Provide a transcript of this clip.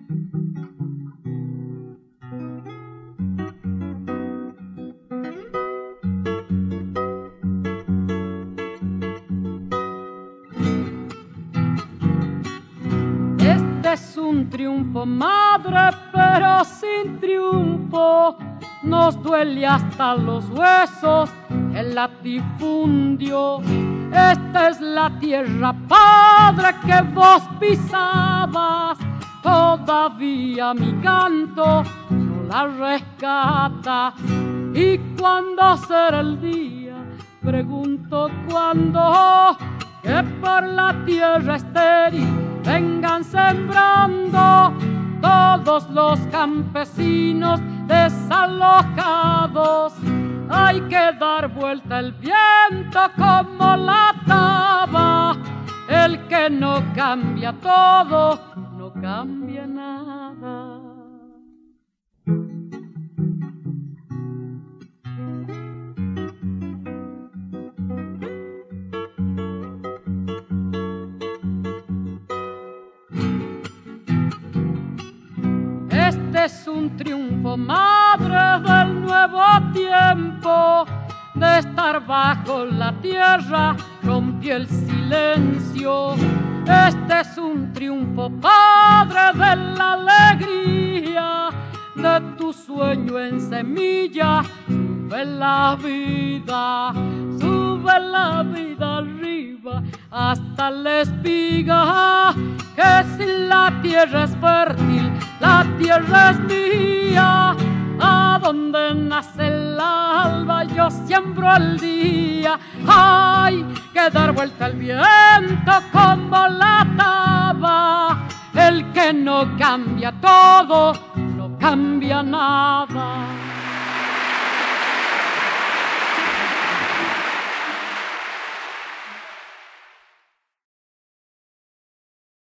Es un triunfo, madre, pero sin triunfo. Nos duele hasta los huesos el latifundio. Esta es la tierra, padre, que vos pisabas. Todavía mi canto no la rescata. ¿Y cuándo será el día? Pregunto cuándo, que por la tierra estéril vengan sembrando todos los campesinos desalojados. Hay que dar vuelta el viento como la taba. El que no cambia todo, no cambia nada. Este es un triunfo, madre, del nuevo tiempo. De estar bajo la tierra rompí el silencio. Este es un triunfo, padre, de la alegría. De tu sueño en semilla sube la vida arriba hasta la espiga. Que si la tierra es fértil, la tierra es mía. A donde nace el alba yo siembro el día. Hay que dar vuelta al viento como la taba. El que no cambia todo, no cambia nada.